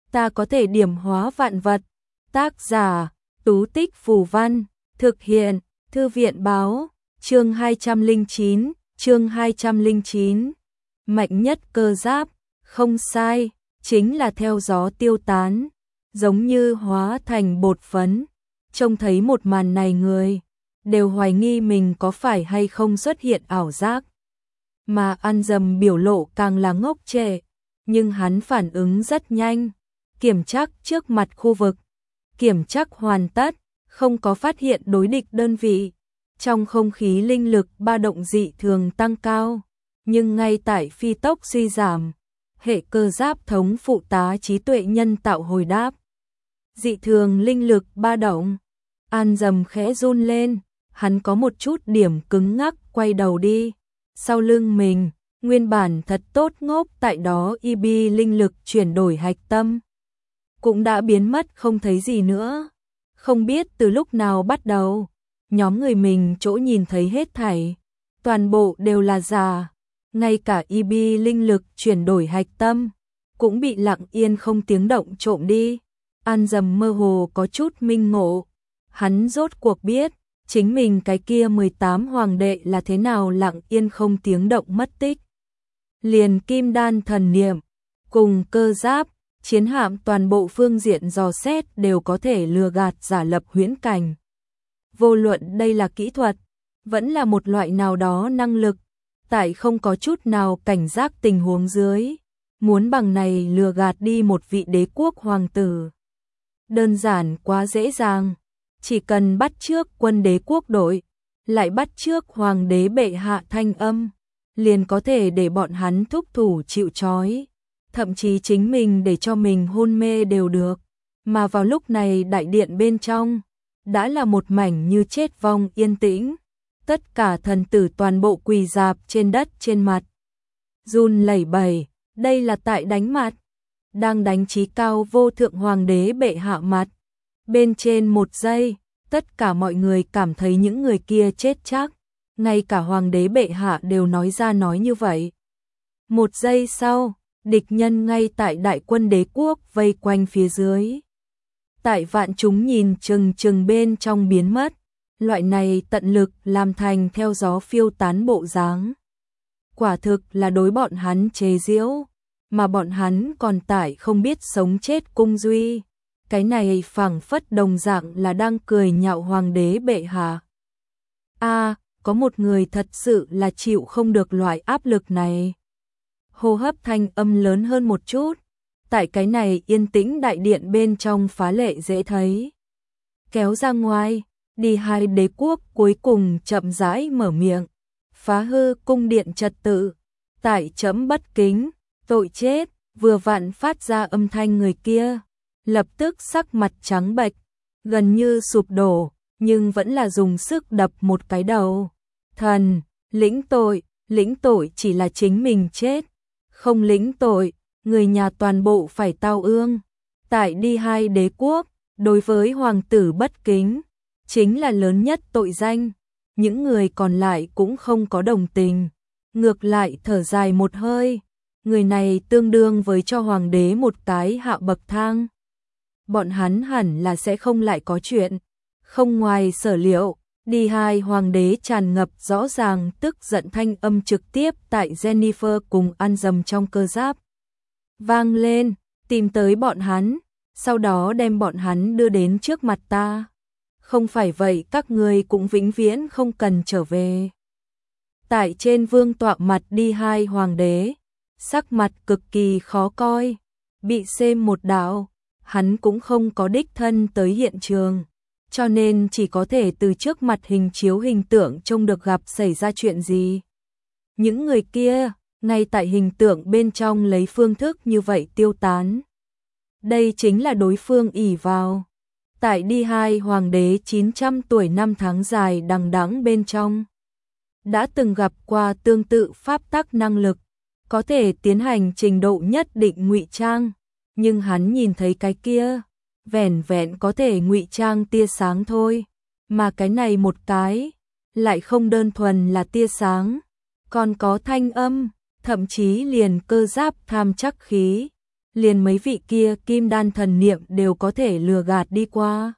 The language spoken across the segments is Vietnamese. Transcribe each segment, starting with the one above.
ta có thể điểm hóa vạn vật. Tác giả, Tú Tích Phù Văn, thực hiện, Thư viện báo, chương 209, mạnh nhất cơ giáp, không sai, chính là theo gió tiêu tán, giống như hóa thành bột phấn. Trông thấy một màn này người đều hoài nghi mình có phải hay không xuất hiện ảo giác. Mà An Dầm biểu lộ càng là ngốc trệ, nhưng hắn phản ứng rất nhanh, kiểm tra trước mặt khu vực, kiểm tra hoàn tất, không có phát hiện đối địch đơn vị. Trong không khí linh lực ba động dị thường tăng cao, nhưng ngay tại phi tốc suy giảm, hệ cơ giáp thống phụ tá trí tuệ nhân tạo hồi đáp. Dị thường linh lực ba động, An Dầm khẽ run lên, hắn có một chút điểm cứng ngắc quay đầu đi. Sau lưng mình, nguyên bản thật tốt ngốc tại đó IB linh lực chuyển đổi hạch tâm, cũng đã biến mất không thấy gì nữa. Không biết từ lúc nào bắt đầu, nhóm người mình chỗ nhìn thấy hết thảy, toàn bộ đều là giả, ngay cả IB linh lực chuyển đổi hạch tâm, cũng bị lặng yên không tiếng động trộm đi. An Dầm mơ hồ có chút minh ngộ, hắn rốt cuộc biết, chính mình cái kia 18 hoàng đệ là thế nào lặng yên không tiếng động mất tích. Liền kim đan thần niệm, cùng cơ giáp, chiến hạm toàn bộ phương diện dò xét đều có thể lừa gạt giả lập huyễn cảnh. Vô luận đây là kỹ thuật, vẫn là một loại nào đó năng lực, tại không có chút nào cảnh giác tình huống dưới, muốn bằng này lừa gạt đi một vị đế quốc hoàng tử. Đơn giản quá dễ dàng, chỉ cần bắt chước quân đế quốc đội, lại bắt chước hoàng đế bệ hạ thanh âm, liền có thể để bọn hắn thúc thủ chịu trói, thậm chí chính mình để cho mình hôn mê đều được. Mà vào lúc này đại điện bên trong, đã là một mảnh như chết vong yên tĩnh, tất cả thần tử toàn bộ quỳ rạp trên đất trên mặt. Run lẩy bẩy, đây là tại đánh mặt, đang đánh chí cao vô thượng hoàng đế bệ hạ mặt. Bên trên một giây, tất cả mọi người cảm thấy những người kia chết chắc, ngay cả hoàng đế bệ hạ đều nói ra nói như vậy. Một giây sau, địch nhân ngay tại đại quân đế quốc vây quanh phía dưới. Tại vạn chúng nhìn chừng chừng bên trong biến mất, loại này tận lực làm thành theo gió phiêu tán bộ dáng. Quả thực là đối bọn hắn chế giễu, mà bọn hắn còn tại không biết sống chết cung duy. Cái này phảng phất đồng dạng là đang cười nhạo hoàng đế bệ hạ. Có một người thật sự là chịu không được loại áp lực này. Hô hấp thanh âm lớn hơn một chút, tại cái này yên tĩnh đại điện bên trong phá lệ dễ thấy. Kéo ra ngoài, đi hai đế quốc cuối cùng chậm rãi mở miệng, phá hư cung điện trật tự, tại chấm bất kính, tội chết, vừa vặn phát ra âm thanh người kia. Lập tức sắc mặt trắng bệch, gần như sụp đổ, nhưng vẫn là dùng sức đập một cái đầu. Thần, lĩnh tội chỉ là chính mình chết, không lĩnh tội, người nhà toàn bộ phải tao ương. Tại đi hai đế quốc, đối với hoàng tử bất kính, chính là lớn nhất tội danh. Những người còn lại cũng không có đồng tình, ngược lại thở dài một hơi. Người này tương đương với cho hoàng đế một cái hạ bậc thang. Bọn hắn hẳn là sẽ không lại có chuyện. Không ngoài sở liệu, đi hai hoàng đế tràn ngập rõ ràng tức giận thanh âm trực tiếp tại Jennifer cùng An Dầm trong cơ giáp. Vang lên, tìm tới bọn hắn, sau đó đem bọn hắn đưa đến trước mặt ta. Không phải vậy các ngươi cũng vĩnh viễn không cần trở về. Tại trên vương tọa mặt đi hai hoàng đế, sắc mặt cực kỳ khó coi, bị xem một đạo. Hắn cũng không có đích thân tới hiện trường, cho nên chỉ có thể từ trước mặt hình chiếu hình tượng trông được gặp xảy ra chuyện gì. Những người kia, ngay tại hình tượng bên trong lấy phương thức như vậy tiêu tán. Đây chính là đối phương ỷ vào. Tại đi hai hoàng đế 900 tuổi năm tháng dài đằng đẵng bên trong, đã từng gặp qua tương tự pháp tắc năng lực, có thể tiến hành trình độ nhất định ngụy trang. Nhưng hắn nhìn thấy cái kia, vẻn vẹn có thể ngụy trang tia sáng thôi, mà cái này một cái, lại không đơn thuần là tia sáng, còn có thanh âm, thậm chí liền cơ giáp tham chắc khí, liền mấy vị kia kim đan thần niệm đều có thể lừa gạt đi qua.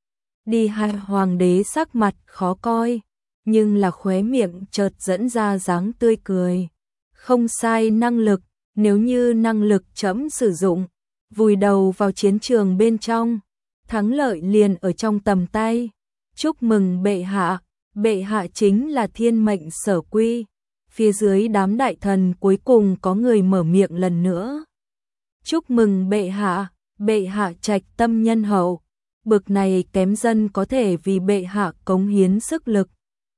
Đi hai hoàng đế sắc mặt khó coi, nhưng là khóe miệng chợt dẫn ra dáng tươi cười. Không sai, năng lực, nếu như năng lực trẫm sử dụng, vùi đầu vào chiến trường bên trong, thắng lợi liền ở trong tầm tay. Chúc mừng bệ hạ chính là thiên mệnh sở quy. Phía dưới đám đại thần cuối cùng có người mở miệng lần nữa. Chúc mừng bệ hạ trạch tâm nhân hậu, bực này kém dân có thể vì bệ hạ cống hiến sức lực.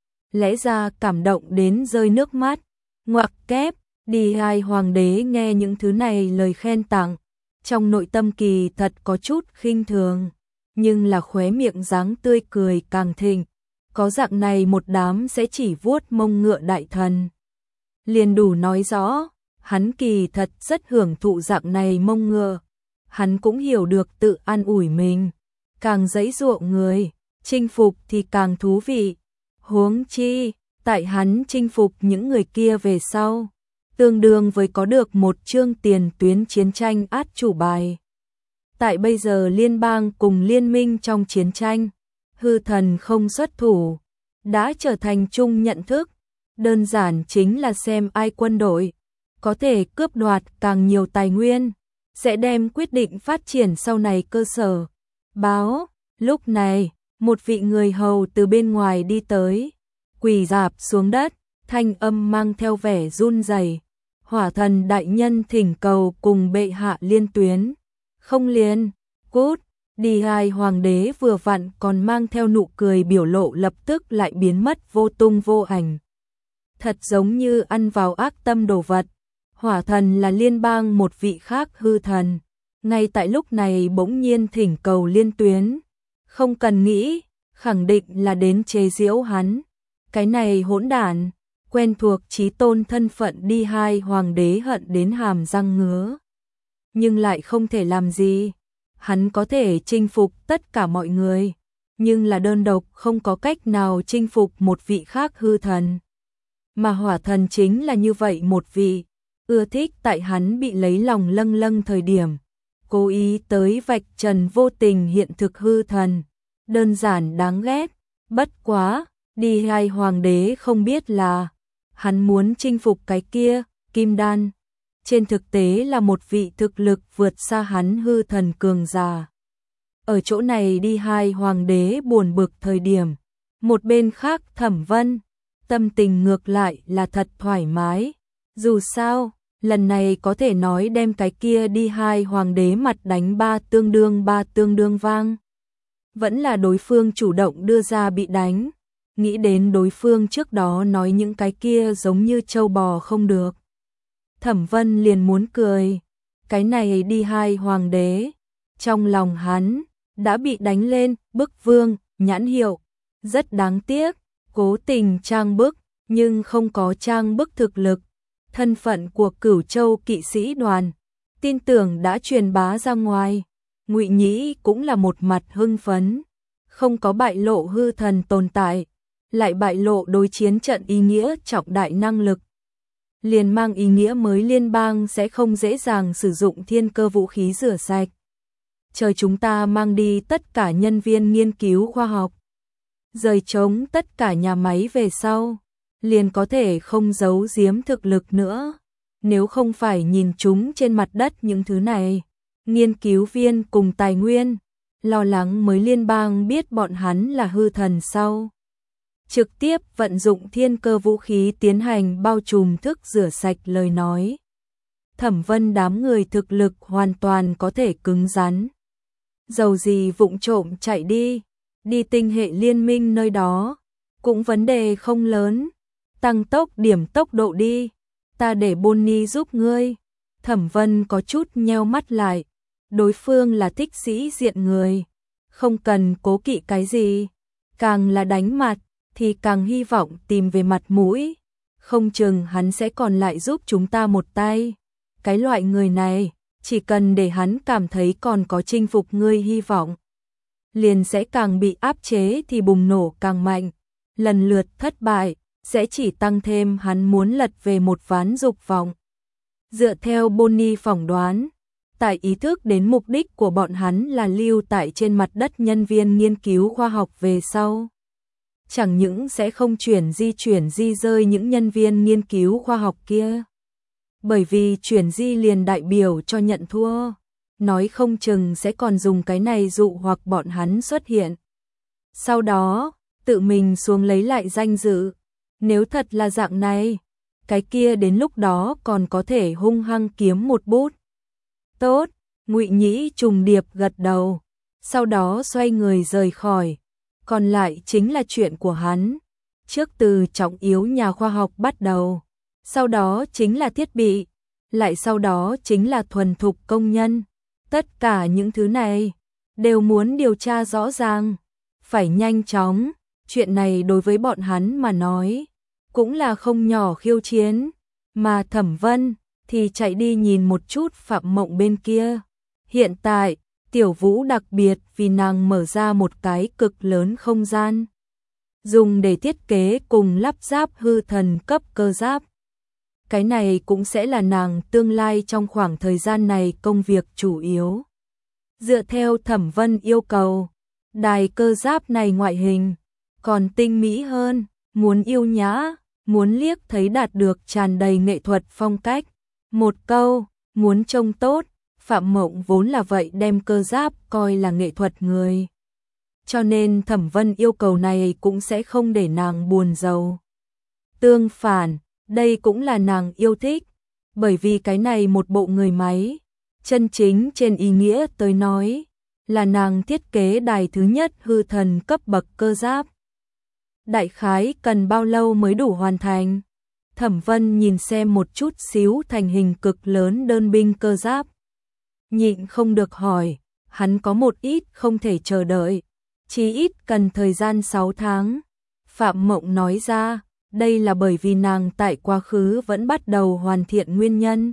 Lẽ ra cảm động đến rơi nước mắt, ngoặc kép. Đi hai hoàng đế nghe những thứ này lời khen tặng, trong nội tâm kỳ thật có chút khinh thường, nhưng là khóe miệng dáng tươi cười càng thịnh. Có dạng này một đám sẽ chỉ vuốt mông ngựa đại thần, liền đủ nói rõ, hắn kỳ thật rất hưởng thụ dạng này mông ngựa. Hắn cũng hiểu được tự an ủi mình, càng giãy giụa người, chinh phục thì càng thú vị. Huống chi, tại hắn chinh phục những người kia về sau, tương đương với có được một chương tiền tuyến chiến tranh át chủ bài. Tại bây giờ liên bang cùng liên minh trong chiến tranh, hư thần không xuất thủ, đã trở thành chung nhận thức, đơn giản chính là xem ai quân đội có thể cướp đoạt càng nhiều tài nguyên, sẽ đem quyết định phát triển sau này cơ sở. Báo, lúc này, một vị người hầu từ bên ngoài đi tới, quỳ rạp xuống đất, thanh âm mang theo vẻ run rẩy. Hỏa thần đại nhân thỉnh cầu cùng bệ hạ liên tuyến. Không liên, cút. Đi hai hoàng đế vừa vặn còn mang theo nụ cười, biểu lộ lập tức lại biến mất vô tung vô ảnh. Thật giống như ăn vào ác tâm đồ vật. Hỏa thần là liên bang một vị khác hư thần, ngay tại lúc này bỗng nhiên thỉnh cầu liên tuyến. Không cần nghĩ, khẳng định là đến chế giễu hắn. Cái này hỗn đản, quen thuộc chí tôn thân phận đi hai hoàng đế hận đến hàm răng ngứa. Nhưng lại không thể làm gì. Hắn có thể chinh phục tất cả mọi người, nhưng là đơn độc không có cách nào chinh phục một vị khác hư thần. Mà hỏa thần chính là như vậy một vị, ưa thích tại hắn bị lấy lòng lâng lâng thời điểm, cố ý tới vạch trần vô tình hiện thực hư thần. Đơn giản đáng ghét, bất quá, đi hai hoàng đế không biết là, hắn muốn chinh phục cái kia, kim đan. Trên thực tế là một vị thực lực vượt xa hắn hư thần cường giả. Ở chỗ này đi hai hoàng đế buồn bực thời điểm, một bên khác Thẩm Vân, tâm tình ngược lại là thật thoải mái. Dù sao, lần này có thể nói đem cái kia đi hai hoàng đế mặt đánh ba tương đương vang. Vẫn là đối phương chủ động đưa ra bị đánh, nghĩ đến đối phương trước đó nói những cái kia giống như trâu bò không được. Thẩm Vân liền muốn cười, cái này đi hai hoàng đế, trong lòng hắn, đã bị đánh lên, bức vương, nhãn hiệu, rất đáng tiếc, cố tình trang bức, nhưng không có trang bức thực lực. Thân phận của Cửu Châu kỵ sĩ đoàn, tin tưởng đã truyền bá ra ngoài, Ngụy Nhĩ cũng là một mặt hưng phấn, không có bại lộ hư thần tồn tại, lại bại lộ đối chiến trận ý nghĩa trọng đại năng lực. Liền mang ý nghĩa mới liên bang sẽ không dễ dàng sử dụng thiên cơ vũ khí rửa sạch. Chờ chúng ta mang đi tất cả nhân viên nghiên cứu khoa học, rời trống tất cả nhà máy về sau, liền có thể không giấu giếm thực lực nữa. Nếu không phải nhìn chúng trên mặt đất những thứ này, nghiên cứu viên cùng tài nguyên, lo lắng mới liên bang biết bọn hắn là hư thần sau. Trực tiếp vận dụng thiên cơ vũ khí tiến hành bao trùm thức rửa sạch lời nói. Thẩm Vân đám người thực lực hoàn toàn có thể cứng rắn. Dầu gì vụng trộm chạy đi tinh hệ liên minh nơi đó, cũng vấn đề không lớn. Tăng tốc điểm tốc độ đi, ta để Bonnie giúp ngươi. Thẩm Vân có chút nheo mắt lại, đối phương là thích sĩ diện người, không cần cố kỵ cái gì, càng là đánh mặt thì càng hy vọng tìm về mặt mũi, không chừng hắn sẽ còn lại giúp chúng ta một tay. Cái loại người này, chỉ cần để hắn cảm thấy còn có chinh phục ngươi hy vọng, liền sẽ càng bị áp chế thì bùng nổ càng mạnh, lần lượt thất bại, sẽ chỉ tăng thêm hắn muốn lật về một ván dục vọng. Dựa theo Bonnie phỏng đoán, tại ý thức đến mục đích của bọn hắn là lưu tại trên mặt đất nhân viên nghiên cứu khoa học về sau. Chẳng những sẽ không chuyển di rơi những nhân viên nghiên cứu khoa học kia. Bởi vì chuyển di liền đại biểu cho nhận thua. Nói không chừng sẽ còn dùng cái này dụ hoặc bọn hắn xuất hiện. Sau đó, tự mình xuống lấy lại danh dự. Nếu thật là dạng này, cái kia đến lúc đó còn có thể hung hăng kiếm một bút. Tốt, Ngụy Nhĩ trùng điệp gật đầu, sau đó xoay người rời khỏi. Còn lại chính là chuyện của hắn. Trước từ trọng yếu nhà khoa học bắt đầu, sau đó chính là thiết bị, lại sau đó chính là thuần thục công nhân. Tất cả những thứ này đều muốn điều tra rõ ràng, phải nhanh chóng. Chuyện này đối với bọn hắn mà nói cũng là không nhỏ khiêu chiến, mà Thẩm Vân thì chạy đi nhìn một chút Phạm Mộng bên kia. Hiện tại, Tiểu Vũ đặc biệt vì nàng mở ra một cái cực lớn không gian, dùng để thiết kế cùng lắp ráp hư thần cấp cơ giáp. Cái này cũng sẽ là nàng tương lai trong khoảng thời gian này công việc chủ yếu. Dựa theo Thẩm Vân yêu cầu, đài cơ giáp này ngoại hình còn tinh mỹ hơn, muốn yêu nhã, muốn liếc thấy đạt được tràn đầy nghệ thuật phong cách. Một câu, muốn trông tốt. Phạm Mộng vốn là vậy đem cơ giáp coi là nghệ thuật người. Cho nên Thẩm Vân yêu cầu này cũng sẽ không để nàng buồn rầu. Tương phản, đây cũng là nàng yêu thích, bởi vì cái này một bộ người máy, chân chính trên ý nghĩa tới nói, là nàng thiết kế đài thứ nhất hư thần cấp bậc cơ giáp. Đại khái cần bao lâu mới đủ hoàn thành? Thẩm Vân nhìn xem một chút xíu thành hình cực lớn đơn binh cơ giáp. Nhịn không được hỏi, hắn có một ít không thể chờ đợi, chí ít cần thời gian 6 tháng. Phạm Mộng nói ra, đây là bởi vì nàng tại quá khứ vẫn bắt đầu hoàn thiện nguyên nhân.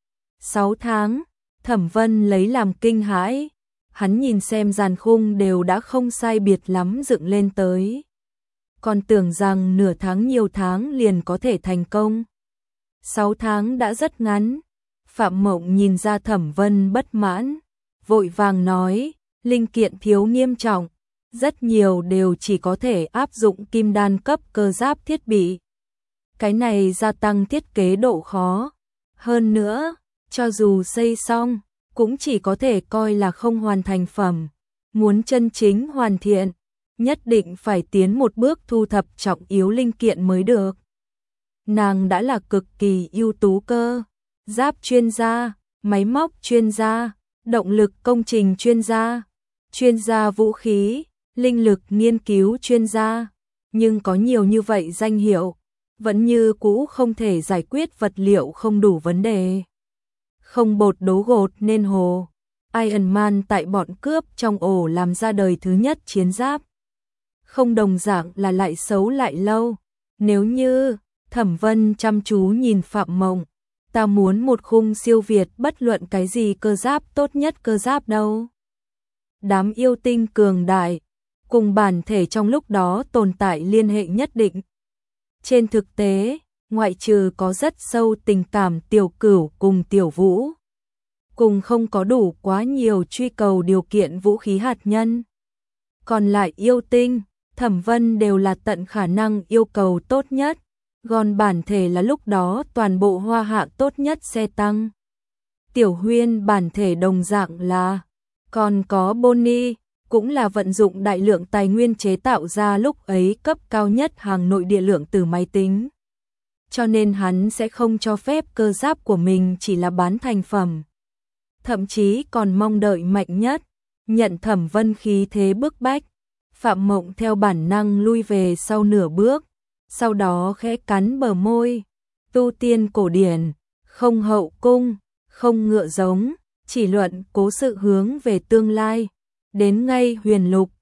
6 tháng, Thẩm Vân lấy làm kinh hãi, hắn nhìn xem dàn khung đều đã không sai biệt lắm dựng lên tới. Còn tưởng rằng nửa tháng nhiều tháng liền có thể thành công. 6 tháng đã rất ngắn. Phạm Mộng nhìn ra Thẩm Vân bất mãn, vội vàng nói, linh kiện thiếu nghiêm trọng, rất nhiều đều chỉ có thể áp dụng kim đan cấp cơ giáp thiết bị. Cái này gia tăng thiết kế độ khó. Hơn nữa, cho dù xây xong, cũng chỉ có thể coi là không hoàn thành phẩm. Muốn chân chính hoàn thiện, nhất định phải tiến một bước thu thập trọng yếu linh kiện mới được. Nàng đã là cực kỳ ưu tú cơ giáp chuyên gia, máy móc chuyên gia, động lực công trình chuyên gia vũ khí, linh lực nghiên cứu chuyên gia, nhưng có nhiều như vậy danh hiệu, vẫn như cũ không thể giải quyết vật liệu không đủ vấn đề. Không bột đấu gột nên hồ. Iron Man tại bọn cướp trong ổ làm ra đời thứ nhất chiến giáp. Không đồng dạng là lại xấu lại lâu. Nếu như Thẩm Vân chăm chú nhìn Phạm Mộng, ta muốn một khung siêu việt bất luận cái gì cơ giáp tốt nhất cơ giáp đâu. Đám yêu tinh cường đại, cùng bản thể trong lúc đó tồn tại liên hệ nhất định. Trên thực tế, ngoại trừ có rất sâu tình cảm Tiểu Cửu cùng Tiểu Vũ, cùng không có đủ quá nhiều truy cầu điều kiện vũ khí hạt nhân. Còn lại yêu tinh, Thẩm Vân đều là tận khả năng yêu cầu tốt nhất. Còn bản thể là lúc đó toàn bộ hoa hạ tốt nhất xe tăng. Tiểu Huyên bản thể đồng dạng là, còn có Bonnie, cũng là vận dụng đại lượng tài nguyên chế tạo ra lúc ấy cấp cao nhất hàng nội địa lượng tử máy tính. Cho nên hắn sẽ không cho phép cơ giáp của mình chỉ là bán thành phẩm. Thậm chí còn mong đợi mạnh nhất, nhận Thẩm Vân khí thế bức bách. Phạm Mộng theo bản năng lui về sau nửa bước. Sau đó khẽ cắn bờ môi, tu tiên cổ điển, không hậu cung, không ngựa giống, chỉ luận cố sự hướng về tương lai, đến ngay huyền lục,